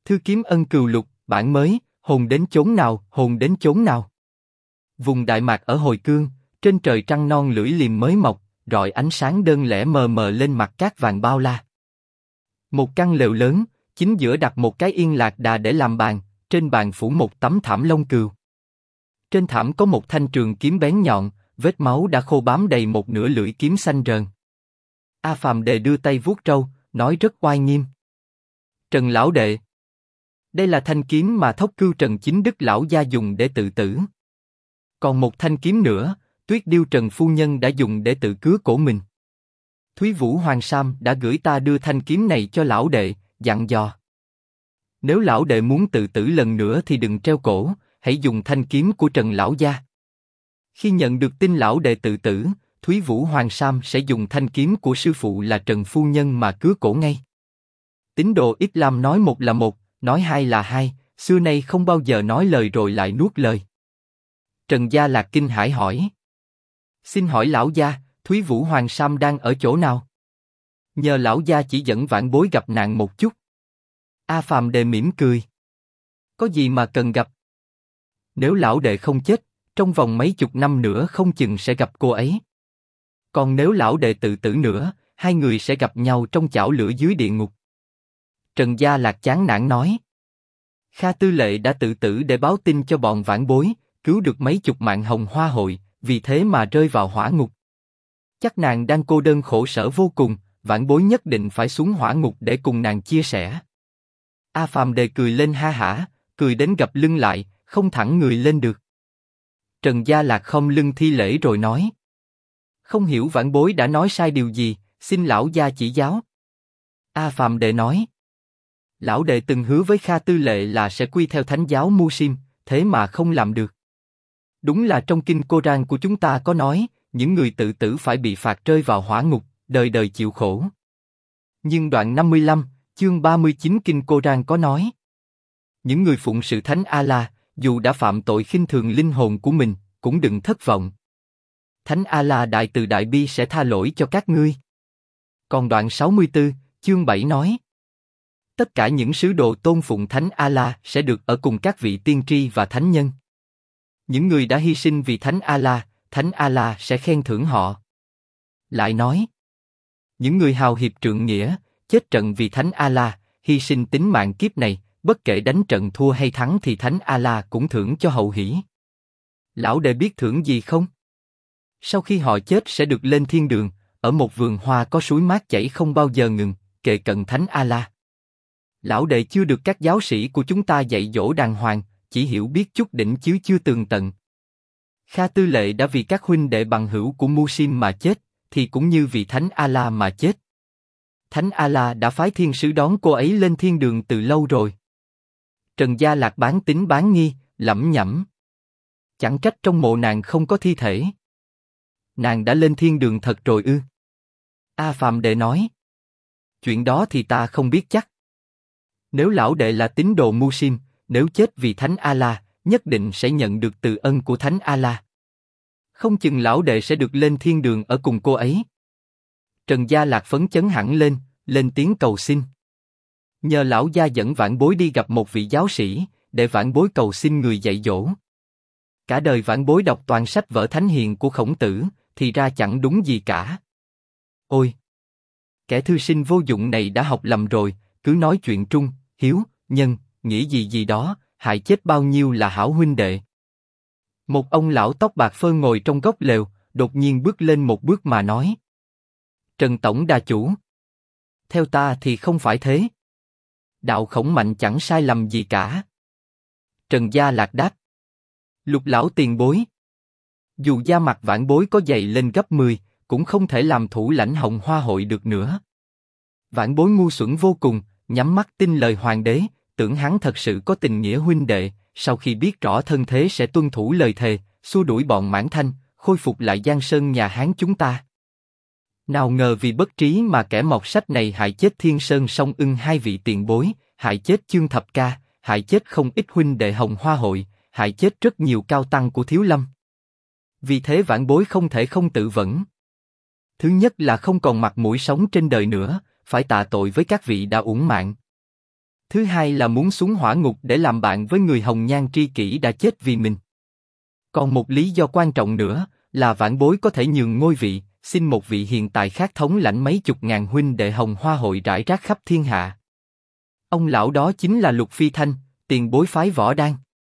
Thư kiếm ân cừu lục, bản mới, hồn đến chốn nào, hồn đến chốn nào. Vùng Đại Mạc ở hồi cương, trên trời trăng non lưỡi liềm mới mọc, rọi ánh sáng đơn lẻ mờ mờ lên mặt cát vàng bao la. Một căn lều lớn, chính giữa đặt một cái yên lạc đà để làm bàn, trên bàn phủ một tấm thảm lông cừu. Trên thảm có một thanh trường kiếm bén nhọn, vết máu đã khô bám đầy một nửa lưỡi kiếm xanh rờn. A Phàm Đề đưa tay vuốt râu, nói rất oai nghiêm. Trần lão đệ, đây là thanh kiếm mà Thốc Cưu Trần chính đức lão gia dùng để tự tử. Còn một thanh kiếm nữa, Tuyết Điêu Trần phu nhân đã dùng để tự cứa cổ mình. Thúy Vũ Hoàng Sam đã gửi ta đưa thanh kiếm này cho lão đệ, dặn dò. Nếu lão đệ muốn tự tử lần nữa thì đừng treo cổ, hãy dùng thanh kiếm của Trần lão gia. Khi nhận được tin lão đệ tự tử, Thúy Vũ Hoàng Sam sẽ dùng thanh kiếm của sư phụ là Trần phu nhân mà cứa cổ ngay. Tín đồ Islam nói một là một, nói hai là hai, xưa nay không bao giờ nói lời rồi lại nuốt lời. Trần Gia Lạc kinh hãi hỏi. Xin hỏi lão gia, Thúy Vũ Hoàng Sam đang ở chỗ nào? Nhờ lão gia chỉ dẫn vãn bối gặp nạn một chút. A Phàm Đề mỉm cười. Có gì mà cần gặp? Nếu lão đệ không chết, trong vòng mấy chục năm nữa không chừng sẽ gặp cô ấy. Còn nếu lão đệ tự tử nữa, hai người sẽ gặp nhau trong chảo lửa dưới địa ngục. Trần Gia Lạc chán nản nói. Kha Tư Lệ đã tự tử để báo tin cho bọn vãn bối, cứu được mấy chục mạng hồng hoa hội, vì thế mà rơi vào hỏa ngục. Chắc nàng đang cô đơn khổ sở vô cùng, vãn bối nhất định phải xuống hỏa ngục để cùng nàng chia sẻ. A Phàm Đề cười lên ha hả, cười đến gập lưng lại, không thẳng người lên được. Trần Gia Lạc khom lưng thi lễ rồi nói. Không hiểu vãn bối đã nói sai điều gì, xin lão gia chỉ giáo. A Phàm Đề nói. Lão đệ từng hứa với Kha Tư Lệ là sẽ quy theo thánh giáo Muslim, thế mà không làm được. Đúng là trong kinh Koran của chúng ta có nói, những người tự tử phải bị phạt rơi vào hỏa ngục, đời đời chịu khổ. Nhưng đoạn 55, chương 39 kinh Koran có nói, những người phụng sự thánh Allah, dù đã phạm tội khinh thường linh hồn của mình, cũng đừng thất vọng. Thánh Allah đại từ đại bi sẽ tha lỗi cho các ngươi. Còn đoạn 64, chương 7 nói, tất cả những sứ đồ tôn phụng thánh Allah sẽ được ở cùng các vị tiên tri và thánh nhân. Những người đã hy sinh vì thánh Allah sẽ khen thưởng họ. Lại nói, những người hào hiệp trượng nghĩa, chết trận vì thánh Allah, hy sinh tính mạng kiếp này, bất kể đánh trận thua hay thắng thì thánh Allah cũng thưởng cho hậu hỷ. Lão đệ biết thưởng gì không? Sau khi họ chết sẽ được lên thiên đường, ở một vườn hoa có suối mát chảy không bao giờ ngừng, kề cận thánh Allah. Lão đệ chưa được các giáo sĩ của chúng ta dạy dỗ đàng hoàng, chỉ hiểu biết chút đỉnh chứ chưa tường tận. Kha Tư Lệ đã vì các huynh đệ bằng hữu của Musim mà chết, thì cũng như vì thánh Allah mà chết. Thánh Allah đã phái thiên sứ đón cô ấy lên thiên đường từ lâu rồi. Trần Gia Lạc bán tín bán nghi, lẩm nhẩm. Chẳng trách trong mộ nàng không có thi thể. Nàng đã lên thiên đường thật rồi ư? A Phàm Đệ nói. Chuyện đó thì ta không biết chắc. Nếu lão đệ là tín đồ Musim, nếu chết vì thánh Allah, nhất định sẽ nhận được từ ân của thánh Allah. Không chừng lão đệ sẽ được lên thiên đường ở cùng cô ấy. Trần Gia Lạc phấn chấn hẳn lên, lên tiếng cầu xin. Nhờ lão gia dẫn vãn bối đi gặp một vị giáo sĩ, để vãn bối cầu xin người dạy dỗ. Cả đời vãn bối đọc toàn sách vở thánh hiền của Khổng Tử, thì ra chẳng đúng gì cả. Ôi! Kẻ thư sinh vô dụng này đã học lầm rồi, cứ nói chuyện trung, hiếu, nhân, nghĩa gì gì đó, hại chết bao nhiêu là hảo huynh đệ. Một ông lão tóc bạc phơ ngồi trong góc lều, đột nhiên bước lên một bước mà nói. Trần Tổng đà chủ. Theo ta thì không phải thế. Đạo Khổng Mạnh chẳng sai lầm gì cả. Trần Gia Lạc đáp. Lục lão tiền bối. Dù da mặt vãn bối có dày lên gấp 10, cũng không thể làm thủ lãnh Hồng Hoa hội được nữa. Vãn bối ngu xuẩn vô cùng, nhắm mắt tin lời hoàng đế, tưởng hắn thật sự có tình nghĩa huynh đệ, sau khi biết rõ thân thế sẽ tuân thủ lời thề, xua đuổi bọn Mãn Thanh, khôi phục lại Giang Sơn nhà Hán chúng ta. Nào ngờ vì bất trí mà kẻ mọt sách này hại chết Thiên Sơn Song Ưng hai vị tiền bối, hại chết Chương Thập Ca, hại chết không ít huynh đệ Hồng Hoa hội, hại chết rất nhiều cao tăng của Thiếu Lâm. Vì thế vãn bối không thể không tự vẫn. Thứ nhất là không còn mặt mũi sống trên đời nữa, phải tạ tội với các vị đã uổng mạng. Thứ hai là muốn xuống hỏa ngục để làm bạn với người hồng nhan tri kỷ đã chết vì mình. Còn một lý do quan trọng nữa là vãn bối có thể nhường ngôi vị, xin một vị hiền tài khác thống lãnh mấy chục ngàn huynh đệ Hồng Hoa hội rải rác khắp thiên hạ. Ông lão đó chính là Lục Phi Thanh, tiền bối phái Võ Đan.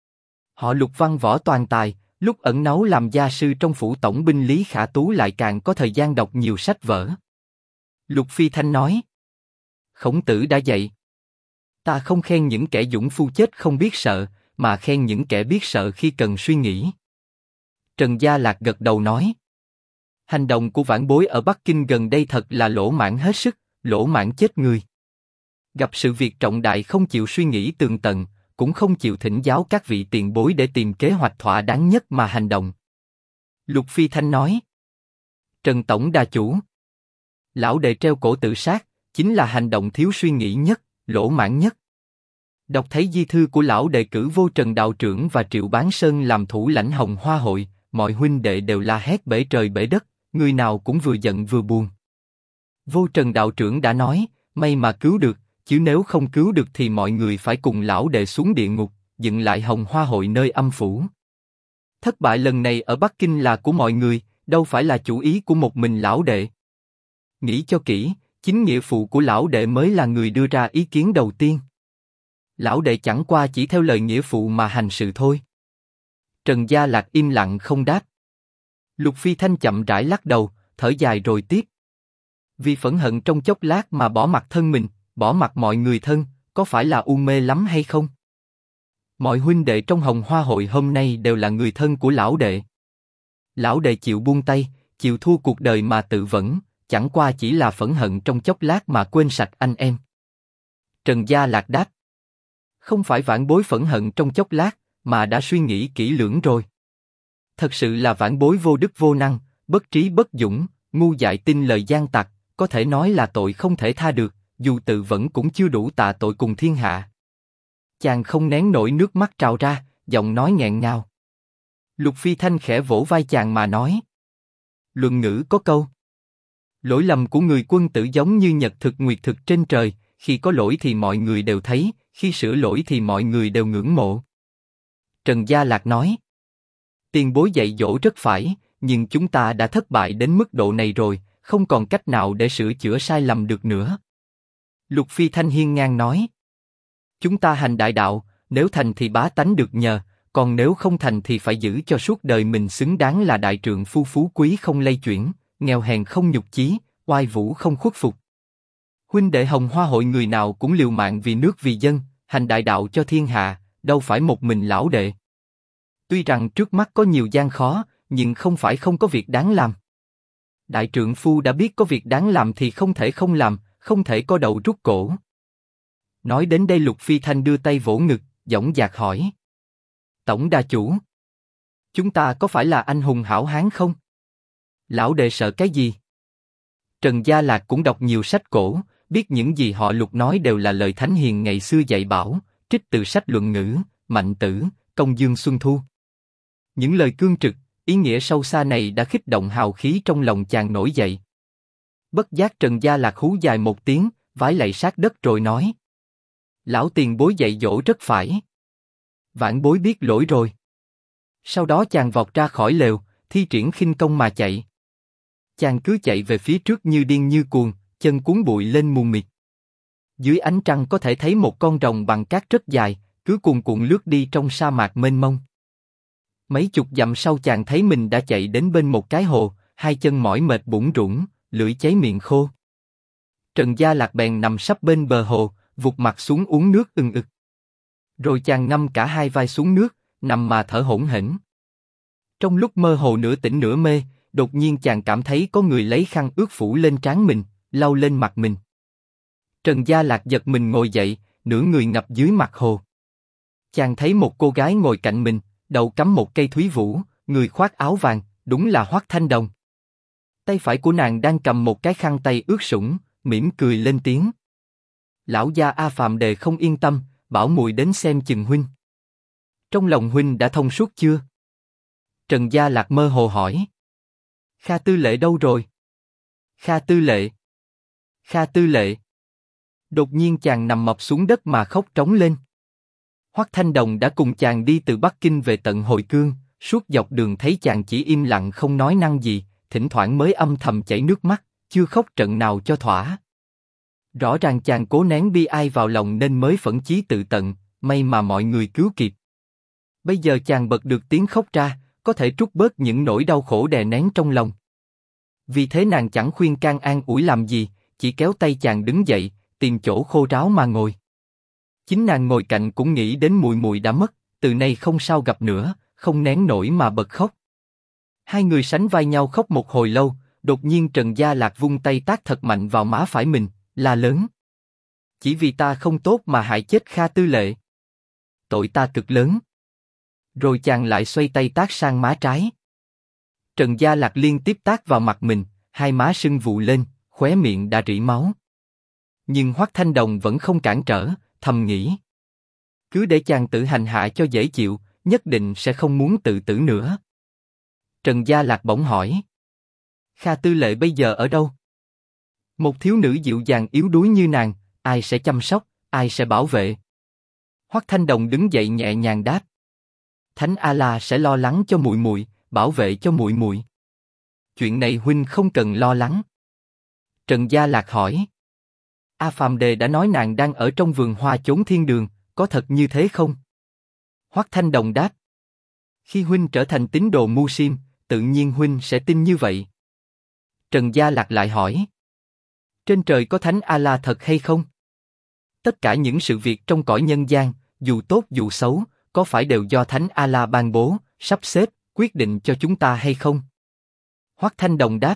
Họ Lục văn võ toàn tài, lúc ẩn náu làm gia sư trong phủ tổng binh Lý Khả Tú lại càng có thời gian đọc nhiều sách vở. Lục Phi Thanh nói: Khổng Tử đã dạy, ta không khen những kẻ dũng phu chết không biết sợ, mà khen những kẻ biết sợ khi cần suy nghĩ. Trần Gia Lạc gật đầu nói: Hành động của vãn bối ở Bắc Kinh gần đây thật là lỗ mãng hết sức, lỗ mãng chết người. Gặp sự việc trọng đại không chịu suy nghĩ tường tận, cũng không chịu thỉnh giáo các vị tiền bối để tìm kế hoạch thỏa đáng nhất mà hành động. Lục Phi Thanh nói: Trần Tổng đà chủ, lão đệ treo cổ tự sát, chính là hành động thiếu suy nghĩ nhất, lỗ mãng nhất. Đọc thấy di thư của lão đệ cử vô Trần đạo trưởng và Triệu Bán Sơn làm thủ lãnh Hồng Hoa hội, mọi huynh đệ đều la hét bể trời bể đất, người nào cũng vừa giận vừa buồn. Vô Trần đạo trưởng đã nói, may mà cứu được, chứ nếu không cứu được thì mọi người phải cùng lão đệ xuống địa ngục, dựng lại Hồng Hoa hội nơi âm phủ. Thất bại lần này ở Bắc Kinh là của mọi người, đâu phải là chủ ý của một mình lão đệ. Nghĩ cho kỹ, chính nghĩa phụ của lão đệ mới là người đưa ra ý kiến đầu tiên. Lão đệ chẳng qua chỉ theo lời nghĩa phụ mà hành sự thôi. Trần Gia Lạc im lặng không đáp. Lục Phi Thanh chậm rãi lắc đầu, thở dài rồi tiếp: Vì phẫn hận trong chốc lát mà bỏ mặc thân mình, bỏ mặc mọi người thân, có phải là u mê lắm hay không? Mọi huynh đệ trong Hồng Hoa hội hôm nay đều là người thân của lão đệ. Lão đệ chịu buông tay, chịu thua cuộc đời mà tự vẫn, chẳng qua chỉ là phẫn hận trong chốc lát mà quên sạch anh em. Trần Gia Lạc đáp: Không phải vãn bối phẫn hận trong chốc lát, mà đã suy nghĩ kỹ lưỡng rồi. Thật sự là vãn bối vô đức vô năng, bất trí bất dũng, ngu dại tin lời gian tặc, có thể nói là tội không thể tha được, dù tự vẫn cũng chưa đủ tạ tội cùng thiên hạ. Chàng không nén nổi nước mắt trào ra, giọng nói nghẹn ngào. Lục Phi Thanh khẽ vỗ vai chàng mà nói: Luận ngữ có câu: Lỗi lầm của người quân tử giống như nhật thực nguyệt thực trên trời, khi có lỗi thì mọi người đều thấy, khi sửa lỗi thì mọi người đều ngưỡng mộ. Trần Gia Lạc nói: Tiền bối dạy dỗ rất phải, nhưng chúng ta đã thất bại đến mức độ này rồi, không còn cách nào để sửa chữa sai lầm được nữa. Lục Phi Thanh hiên ngang nói: Chúng ta hành đại đạo, nếu thành thì bá tánh được nhờ, còn nếu không thành thì phải giữ cho suốt đời mình xứng đáng là đại trượng phu phú quý không lay chuyển, nghèo hèn không nhục chí, oai vũ không khuất phục. Huynh đệ Hồng Hoa hội người nào cũng liều mạng vì nước vì dân, hành đại đạo cho thiên hạ, đâu phải một mình lão đệ. Tuy rằng trước mắt có nhiều gian khó, nhưng không phải không có việc đáng làm. Đại trượng phu đã biết có việc đáng làm thì không thể không làm, không thể co đầu rút cổ. Nói đến đây Lục Phi Thanh đưa tay vỗ ngực, dõng dạc hỏi: Tổng đà chủ, chúng ta có phải là anh hùng hảo hán không? Lão đệ sợ cái gì? Trần Gia Lạc cũng đọc nhiều sách cổ, biết những gì họ Lục nói đều là lời thánh hiền ngày xưa dạy bảo, trích từ sách Luận Ngữ, Mạnh Tử, Công Dương Xuân Thu. Những lời cương trực, ý nghĩa sâu xa này đã khích động hào khí trong lòng chàng nổi dậy. Bất giác Trần Gia Lạc hú dài một tiếng, vái lạy sát đất rồi nói: Lão tiền bối dạy dỗ rất phải. Vãn bối biết lỗi rồi. Sau đó chàng vọt ra khỏi lều, thi triển khinh công mà chạy. Chàng cứ chạy về phía trước như điên như cuồng, chân cuốn bụi lên mù mịt. Dưới ánh trăng có thể thấy một con rồng bằng cát rất dài, cứ cuồn cuộn lướt đi trong sa mạc mênh mông. Mấy chục dặm sau chàng thấy mình đã chạy đến bên một cái hồ, hai chân mỏi mệt bủn rủn, lưỡi cháy miệng khô. Trần Gia Lạc bèn nằm sấp bên bờ hồ, vụt mặt xuống uống nước ưng ực. Rồi chàng ngâm cả hai vai xuống nước, nằm mà thở hổn hển. Trong lúc mơ hồ nửa tỉnh nửa mê, đột nhiên chàng cảm thấy có người lấy khăn ướt phủ lên trán mình, lau lên mặt mình. Trần Gia Lạc giật mình ngồi dậy, nửa người ngập dưới mặt hồ. Chàng thấy một cô gái ngồi cạnh mình, đầu cắm một cây thúy vũ, người khoác áo vàng, đúng là Hoắc Thanh Đồng. Tay phải của nàng đang cầm một cái khăn tay ướt sũng, mỉm cười lên tiếng: Lão gia A Phàm Đề không yên tâm, bảo muội đến xem chừng huynh. Trong lòng huynh đã thông suốt chưa? Trần Gia Lạc mơ hồ hỏi. Kha Tư Lệ đâu rồi? Kha Tư Lệ. Kha Tư Lệ. Đột nhiên chàng nằm mọp xuống đất mà khóc trống lên. Hoắc Thanh Đồng đã cùng chàng đi từ Bắc Kinh về tận Hồi Cương, suốt dọc đường thấy chàng chỉ im lặng không nói năng gì, thỉnh thoảng mới âm thầm chảy nước mắt, chưa khóc trận nào cho thỏa. Rõ ràng chàng cố nén bi ai vào lòng nên mới phẫn chí tự tận, may mà mọi người cứu kịp. Bây giờ chàng bật được tiếng khóc ra, có thể trút bớt những nỗi đau khổ đè nén trong lòng. Vì thế nàng chẳng khuyên can an ủi làm gì, chỉ kéo tay chàng đứng dậy, tìm chỗ khô ráo mà ngồi. Chính nàng ngồi cạnh cũng nghĩ đến muội muội đã mất, từ nay không sao gặp nữa, không nén nổi mà bật khóc. Hai người sánh vai nhau khóc một hồi lâu, đột nhiên Trần Gia Lạc vung tay tát thật mạnh vào má phải mình, la lớn: chỉ vì ta không tốt mà hại chết Kha Tư Lệ. Tội ta cực lớn. Rồi chàng lại xoay tay tát sang má trái. Trần Gia Lạc liên tiếp tát vào mặt mình, hai má sưng vù lên, khóe miệng đã rỉ máu. Nhưng Hoắc Thanh Đồng vẫn không cản trở, thầm nghĩ: cứ để chàng tự hành hạ cho dễ chịu, nhất định sẽ không muốn tự tử nữa. Trần Gia Lạc bỗng hỏi: Kha Tư Lệ bây giờ ở đâu? Một thiếu nữ dịu dàng yếu đuối như nàng, ai sẽ chăm sóc, ai sẽ bảo vệ? Hoắc Thanh Đồng đứng dậy nhẹ nhàng đáp: Thánh A-la sẽ lo lắng cho muội muội, bảo vệ cho muội muội. Chuyện này huynh không cần lo lắng. Trần Gia Lạc hỏi: A Phàm Đề đã nói nàng đang ở trong vườn hoa chốn thiên đường, có thật như thế không? Hoắc Thanh Đồng đáp: khi huynh trở thành tín đồ Mu Sim, tự nhiên huynh sẽ tin như vậy. Trần Gia Lạc lại hỏi: trên trời có Thánh A-la thật hay không? Tất cả những sự việc trong cõi nhân gian, dù tốt dù xấu, có phải đều do Thánh A-la ban bố, sắp xếp, quyết định cho chúng ta hay không? Hoắc Thanh Đồng đáp: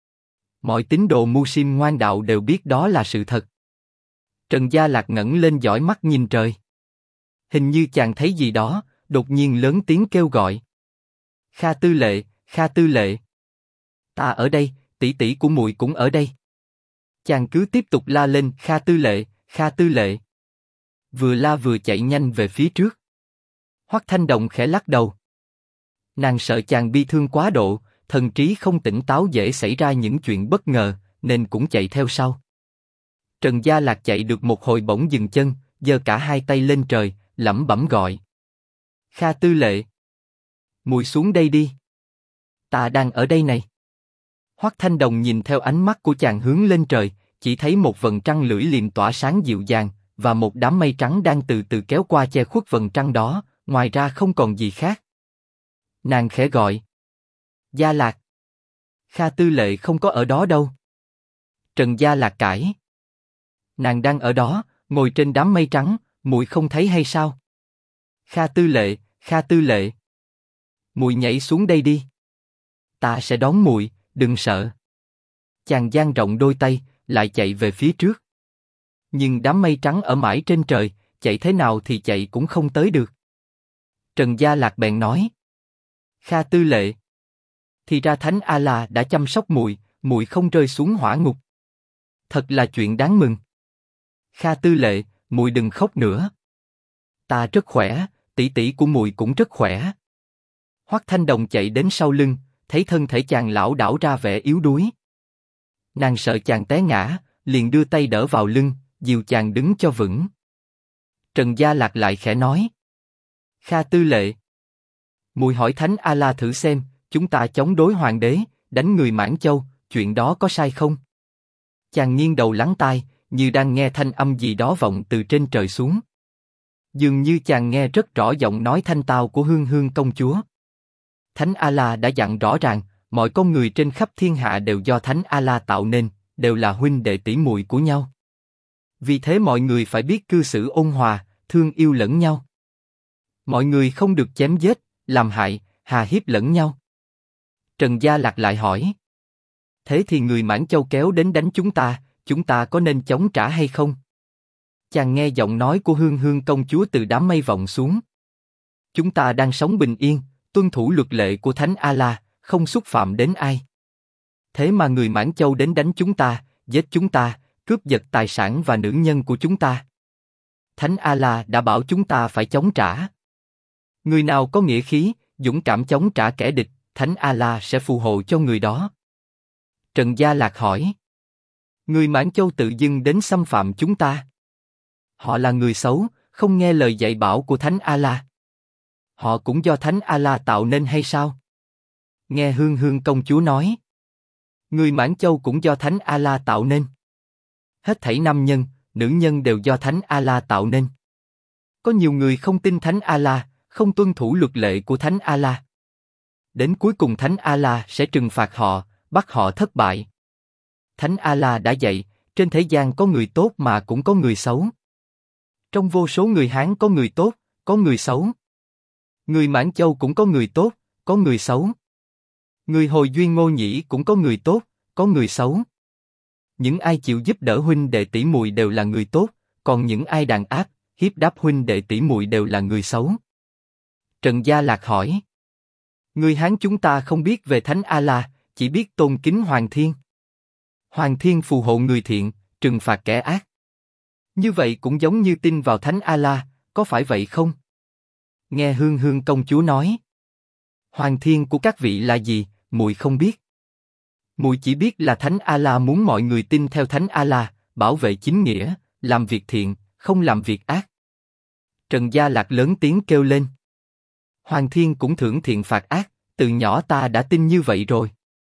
mọi tín đồ Mu Sim ngoan đạo đều biết đó là sự thật. Trần Gia Lạc ngẩng lên dõi mắt nhìn trời. Hình như chàng thấy gì đó, đột nhiên lớn tiếng kêu gọi: Kha Tư Lệ, Kha Tư Lệ. Ta ở đây, tỷ tỷ của muội cũng ở đây. Chàng cứ tiếp tục la lên: Kha Tư Lệ, Kha Tư Lệ. Vừa la vừa chạy nhanh về phía trước. Hoắc Thanh Đồng khẽ lắc đầu. Nàng sợ chàng bi thương quá độ, thần trí không tỉnh táo dễ xảy ra những chuyện bất ngờ, nên cũng chạy theo sau. Trần Gia Lạc chạy được một hồi bỗng dừng chân, giơ cả hai tay lên trời, lẩm bẩm gọi: Kha Tư Lệ, muội xuống đây đi. Ta đang ở đây này. Hoắc Thanh Đồng nhìn theo ánh mắt của chàng hướng lên trời, chỉ thấy một vầng trăng lưỡi liềm tỏa sáng dịu dàng, và một đám mây trắng đang từ từ kéo qua che khuất vầng trăng đó, ngoài ra không còn gì khác. Nàng khẽ gọi: Gia Lạc. Kha Tư Lệ không có ở đó đâu. Trần Gia Lạc cãi: nàng đang ở đó, ngồi trên đám mây trắng, muội không thấy hay sao? Kha Tư Lệ, Kha Tư Lệ, muội nhảy xuống đây đi. Ta sẽ đón muội, đừng sợ. Chàng dang rộng đôi tay, lại chạy về phía trước. Nhưng đám mây trắng ở mãi trên trời, chạy thế nào thì chạy cũng không tới được. Trần Gia Lạc bèn nói: Kha Tư Lệ, thì ra Thánh A-la đã chăm sóc muội, muội không rơi xuống hỏa ngục. Thật là chuyện đáng mừng. Kha Tư Lệ, muội đừng khóc nữa. Ta rất khỏe, tỷ tỷ của muội cũng rất khỏe. Hoắc Thanh Đồng chạy đến sau lưng, thấy thân thể chàng lảo đảo ra vẻ yếu đuối. Nàng sợ chàng té ngã, liền đưa tay đỡ vào lưng, dìu chàng đứng cho vững. Trần Gia Lạc lại khẽ nói: Kha Tư Lệ, muội hỏi Thánh A-la thử xem, chúng ta chống đối hoàng đế, đánh người Mãn Châu, chuyện đó có sai không? Chàng nghiêng đầu lắng tai, như đang nghe thanh âm gì đó vọng từ trên trời xuống. Dường như chàng nghe rất rõ giọng nói thanh tao của Hương Hương công chúa. Thánh A-la đã dặn rõ ràng, mọi con người trên khắp thiên hạ đều do Thánh A-la tạo nên, đều là huynh đệ tỷ muội của nhau. Vì thế mọi người phải biết cư xử ôn hòa, thương yêu lẫn nhau. Mọi người không được chém giết, làm hại, hà hiếp lẫn nhau. Trần Gia Lạc lại hỏi: thế thì người Mãn Châu kéo đến đánh chúng ta có nên chống trả hay không? Chàng nghe giọng nói của Hương Hương công chúa từ đám mây vọng xuống. Chúng ta đang sống bình yên, tuân thủ luật lệ của Thánh A-la, không xúc phạm đến ai. Thế mà người Mãn Châu đến đánh chúng ta, giết chúng ta, cướp giật tài sản và nữ nhân của chúng ta. Thánh A-la đã bảo chúng ta phải chống trả. Người nào có nghĩa khí, dũng cảm chống trả kẻ địch, Thánh A-la sẽ phù hộ cho người đó. Trần Gia Lạc hỏi: Người Mãn Châu tự dưng đến xâm phạm chúng ta. Họ là người xấu, không nghe lời dạy bảo của Thánh A-la. Họ cũng do Thánh A-la tạo nên hay sao? Nghe Hương Hương công chúa nói. Người Mãn Châu cũng do Thánh A-la tạo nên. Hết thảy nam nhân, nữ nhân đều do Thánh A-la tạo nên. Có nhiều người không tin Thánh A-la, không tuân thủ luật lệ của Thánh A-la. Đến cuối cùng Thánh A-la sẽ trừng phạt họ, bắt họ thất bại. Thánh A-la đã dạy, trên thế gian có người tốt mà cũng có người xấu. Trong vô số người Hán có người tốt, có người xấu. Người Mãn Châu cũng có người tốt, có người xấu. Người Hồi Duyên Ngô Nhĩ cũng có người tốt, có người xấu. Những ai chịu giúp đỡ huynh đệ tỷ muội đều là người tốt, còn những ai đàn áp, hiếp đáp huynh đệ tỷ muội đều là người xấu. Trần Gia Lạc hỏi. Người Hán chúng ta không biết về Thánh A-la, chỉ biết tôn kính Hoàng Thiên. Hoàng Thiên phù hộ người thiện, trừng phạt kẻ ác. Như vậy cũng giống như tin vào Thánh A-la, có phải vậy không? Nghe Hương Hương công chúa nói. Hoàng Thiên của các vị là gì, muội không biết. Muội chỉ biết là Thánh A-la muốn mọi người tin theo Thánh A-la, bảo vệ chính nghĩa, làm việc thiện, không làm việc ác. Trần Gia Lạc lớn tiếng kêu lên. Hoàng Thiên cũng thưởng thiện phạt ác, từ nhỏ ta đã tin như vậy rồi.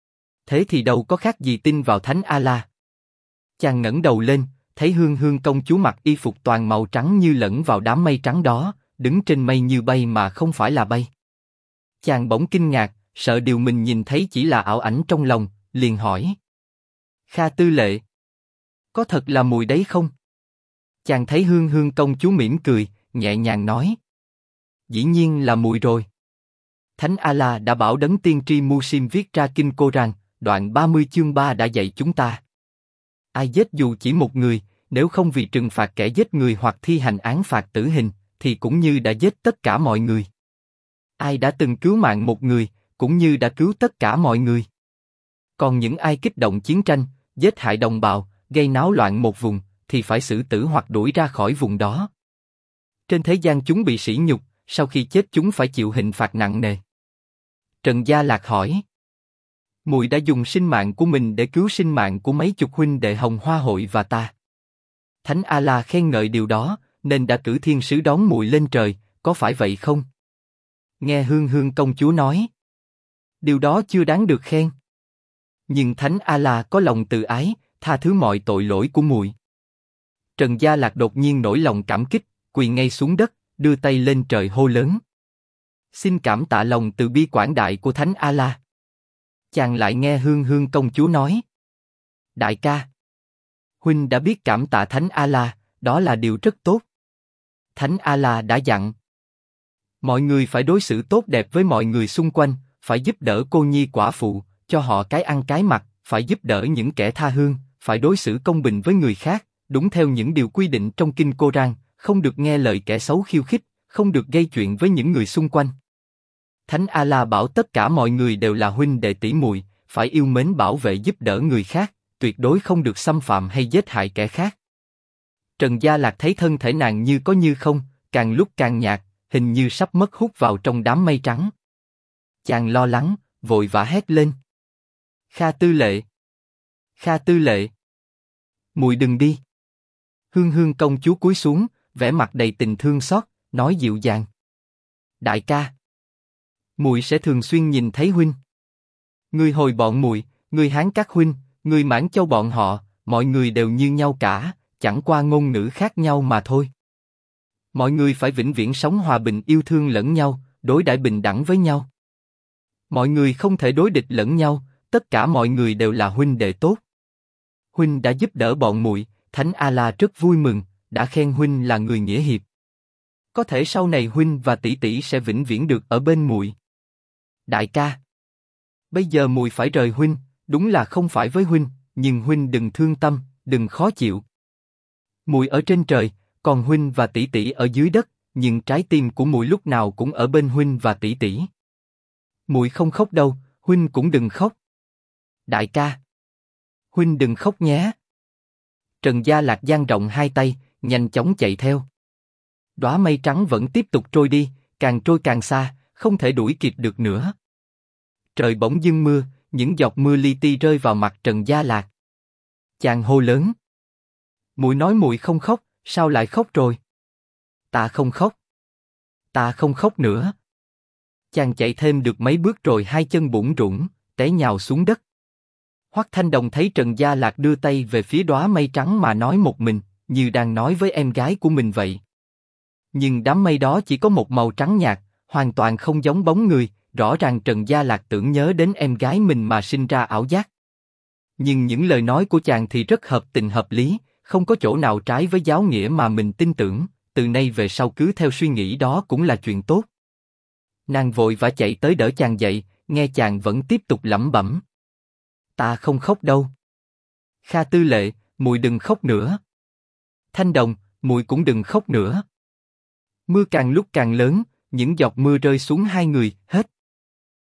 Thế thì đâu có khác gì tin vào Thánh A-la. Chàng ngẩng đầu lên, thấy Hương Hương công chúa mặc y phục toàn màu trắng như lẫn vào đám mây trắng đó, đứng trên mây như bay mà không phải là bay. Chàng bỗng kinh ngạc, sợ điều mình nhìn thấy chỉ là ảo ảnh trong lòng, liền hỏi. Kha Tư Lệ, có thật là mùi đấy không? Chàng thấy Hương Hương công chúa mỉm cười, nhẹ nhàng nói. Dĩ nhiên là mùi rồi. Thánh A-la đã bảo đấng tiên tri Musim viết ra kinh Cô-ràn, đoạn 30 chương 3 đã dạy chúng ta. Ai giết dù chỉ một người, nếu không vì trừng phạt kẻ giết người hoặc thi hành án phạt tử hình, thì cũng như đã giết tất cả mọi người. Ai đã từng cứu mạng một người, cũng như đã cứu tất cả mọi người. Còn những ai kích động chiến tranh, giết hại đồng bào, gây náo loạn một vùng, thì phải xử tử hoặc đuổi ra khỏi vùng đó. Trên thế gian chúng bị sỉ nhục, sau khi chết chúng phải chịu hình phạt nặng nề. Trần Gia Lạc hỏi. Muội đã dùng sinh mạng của mình để cứu sinh mạng của mấy chục huynh đệ Hồng Hoa Hội và ta. Thánh A-la khen ngợi điều đó, nên đã cử thiên sứ đón muội lên trời, có phải vậy không? Nghe Hương Hương công chúa nói. Điều đó chưa đáng được khen. Nhưng Thánh A-la có lòng từ ái, tha thứ mọi tội lỗi của muội. Trần Gia Lạc đột nhiên nổi lòng cảm kích, quỳ ngay xuống đất, đưa tay lên trời hô lớn. Xin cảm tạ lòng từ bi quảng đại của Thánh A-la. Chàng lại nghe Hương Hương công chúa nói. Đại ca, huynh đã biết cảm tạ Thánh A-la, đó là điều rất tốt. Thánh A-la đã dặn. Mọi người phải đối xử tốt đẹp với mọi người xung quanh, phải giúp đỡ cô nhi quả phụ, cho họ cái ăn cái mặc, phải giúp đỡ những kẻ tha hương, phải đối xử công bình với người khác, đúng theo những điều quy định trong kinh Cô-ràn, không được nghe lời kẻ xấu khiêu khích, không được gây chuyện với những người xung quanh. Thánh A-la bảo tất cả mọi người đều là huynh đệ tỷ muội, phải yêu mến bảo vệ giúp đỡ người khác, tuyệt đối không được xâm phạm hay giết hại kẻ khác. Trần Gia Lạc thấy thân thể nàng như có như không, càng lúc càng nhạt, hình như sắp mất hút vào trong đám mây trắng. Chàng lo lắng, vội vã hét lên. Kha Tư Lệ! Kha Tư Lệ! Muội đừng đi! Hương Hương công chúa cúi xuống, vẻ mặt đầy tình thương xót, nói dịu dàng. Đại ca! Muội sẽ thường xuyên nhìn thấy huynh. Người Hồi bọn muội, người Hán các huynh, người Mãn Châu bọn họ, mọi người đều như nhau cả, chẳng qua ngôn ngữ khác nhau mà thôi. Mọi người phải vĩnh viễn sống hòa bình yêu thương lẫn nhau, đối đãi bình đẳng với nhau. Mọi người không thể đối địch lẫn nhau, tất cả mọi người đều là huynh đệ tốt. Huynh đã giúp đỡ bọn muội, Thánh A-la rất vui mừng, đã khen huynh là người nghĩa hiệp. Có thể sau này huynh và tỷ tỷ sẽ vĩnh viễn được ở bên muội. Đại ca, bây giờ muội phải rời huynh, đúng là không phải với huynh, nhưng huynh đừng thương tâm, đừng khó chịu. Muội ở trên trời, còn huynh và tỷ tỷ ở dưới đất, nhưng trái tim của muội lúc nào cũng ở bên huynh và tỷ tỷ. Muội không khóc đâu, huynh cũng đừng khóc. Đại ca, huynh đừng khóc nhé. Trần Gia Lạc dang rộng hai tay, nhanh chóng chạy theo. Đóa mây trắng vẫn tiếp tục trôi đi, càng trôi càng xa, không thể đuổi kịp được nữa. Trời bỗng dưng mưa, những giọt mưa li ti rơi vào mặt Trần Gia Lạc. Chàng hô lớn. Muội nói muội không khóc, sao lại khóc rồi? Ta không khóc. Ta không khóc nữa. Chàng chạy thêm được mấy bước rồi hai chân bủn rủn, té nhào xuống đất. Hoắc Thanh Đồng thấy Trần Gia Lạc đưa tay về phía đóa mây trắng mà nói một mình, như đang nói với em gái của mình vậy. Nhưng đám mây đó chỉ có một màu trắng nhạt, hoàn toàn không giống bóng người, rõ ràng Trần Gia Lạc tưởng nhớ đến em gái mình mà sinh ra ảo giác. Nhưng những lời nói của chàng thì rất hợp tình hợp lý, không có chỗ nào trái với giáo nghĩa mà mình tin tưởng, từ nay về sau cứ theo suy nghĩ đó cũng là chuyện tốt. Nàng vội vã chạy tới đỡ chàng dậy, nghe chàng vẫn tiếp tục lẩm bẩm. Ta không khóc đâu. Kha Tư Lệ, muội đừng khóc nữa. Thanh Đồng, muội cũng đừng khóc nữa. Mưa càng lúc càng lớn, những giọt mưa rơi xuống hai người, hết.